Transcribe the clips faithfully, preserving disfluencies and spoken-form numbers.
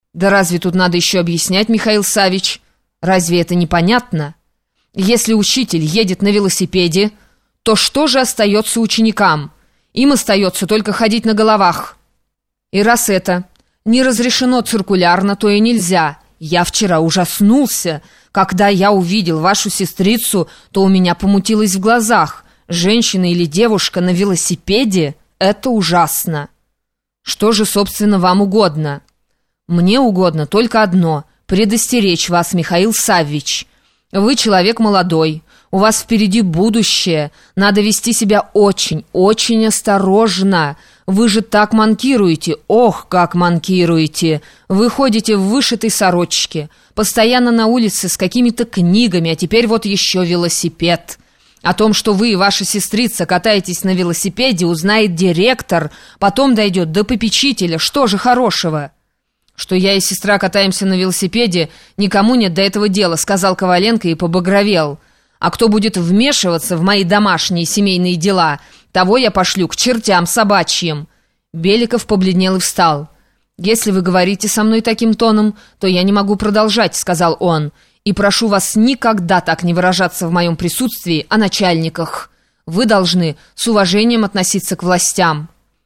Да разве тут надо еще объяснять, Михаил Саввич? Разве это непонятно? Если учитель едет на велосипеде, то что же остается ученикам? Им остается только ходить на головах. И раз это не разрешено циркулярно, то и нельзя. Я вчера ужаснулся. Когда я увидел вашу сестрицу, то у меня помутилось в глазах. Женщина или девушка на велосипеде — это ужасно. Что же, собственно, вам угодно? Мне угодно только одно — предостеречь вас, Михаил Саввич. Вы человек молодой, у вас впереди будущее, надо вести себя очень, очень осторожно. Вы же так манкируете, ох, как манкируете. Вы ходите в вышитой сорочке, постоянно на улице с какими-то книгами, а теперь вот еще велосипед. О том, что вы и ваша сестрица катаетесь на велосипеде, узнает директор, потом дойдет до попечителя. Что же хорошего? Что я и сестра катаемся на велосипеде, никому нет до этого дела, сказал Коваленко и побагровел. А кто будет вмешиваться в мои домашние семейные дела, того я пошлю к чертям собачьим. Беликов побледнел и встал. «Если вы говорите со мной таким тоном, то я не могу продолжать», — сказал он. «И прошу вас никогда так не выражаться в моем присутствии о начальниках. Вы должны с уважением относиться к властям».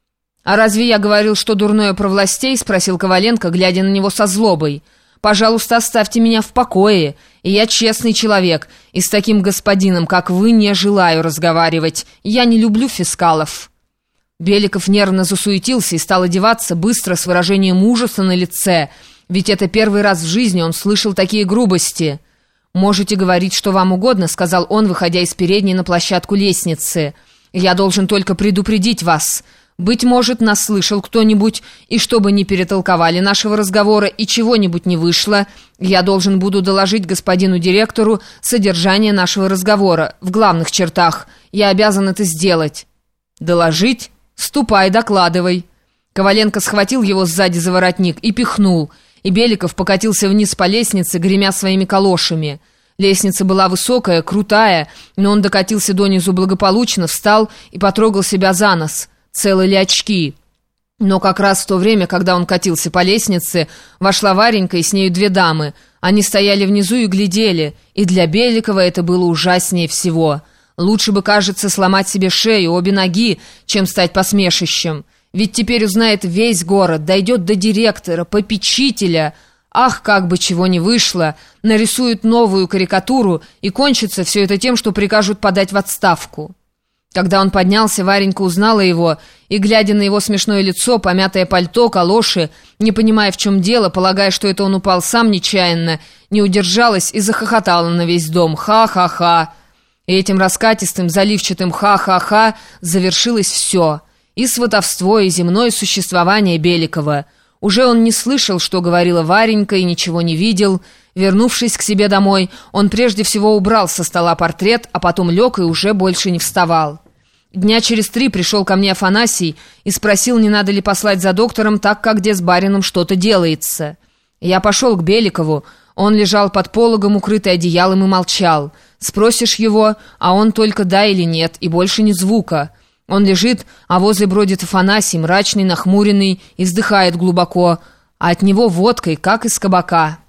«А разве я говорил, что дурное про властей?» — спросил Коваленко, глядя на него со злобой. «Пожалуйста, оставьте меня в покое. И я честный человек, и с таким господином, как вы, не желаю разговаривать. Я не люблю фискалов». Беликов нервно засуетился и стал одеваться быстро, с выражением ужаса на лице, ведь это первый раз в жизни он слышал такие грубости. «Можете говорить, что вам угодно», — сказал он, выходя из передней на площадку лестницы. «Я должен только предупредить вас. Быть может, нас слышал кто-нибудь, и чтобы не перетолковали нашего разговора и чего-нибудь не вышло, я должен буду доложить господину директору содержание нашего разговора в главных чертах. Я обязан это сделать». «Доложить? Ступай, докладывай». Коваленко схватил его сзади за воротник и пихнул, и Беликов покатился вниз по лестнице, гремя своими калошами. Лестница была высокая, крутая, но он докатился донизу благополучно, встал и потрогал себя за нос. Целы ли очки? Но как раз в то время, когда он катился по лестнице, вошла Варенька и с нею две дамы. Они стояли внизу и глядели, и для Беликова это было ужаснее всего. Лучше бы, кажется, сломать себе шею, обе ноги, чем стать посмешищем. Ведь теперь узнает весь город, дойдет до директора, попечителя. Ах, как бы чего не вышло, нарисуют новую карикатуру, и кончится все это тем, что прикажут подать в отставку. Когда он поднялся, Варенька узнала его, и, глядя на его смешное лицо, помятое пальто, калоши, не понимая, в чем дело, полагая, что это он упал сам нечаянно, не удержалась и захохотала на весь дом. Ха-ха-ха! И этим раскатистым, заливчатым ха-ха-ха завершилось все. И сватовство, и земное существование Беликова. Уже он не слышал, что говорила Варенька, и ничего не видел. Вернувшись к себе домой, он прежде всего убрал со стола портрет, а потом лег и уже больше не вставал. Дня через три пришел ко мне Афанасий и спросил, не надо ли послать за доктором, так как где с барином что-то делается. Я пошел к Беликову. Он лежал под пологом, укрытый одеялом, и молчал. Спросишь его, а он только да или нет, и больше ни звука. Он лежит, а возле бродит Афанасий, мрачный, нахмуренный, и вздыхает глубоко, а от него водкой, как из кабака».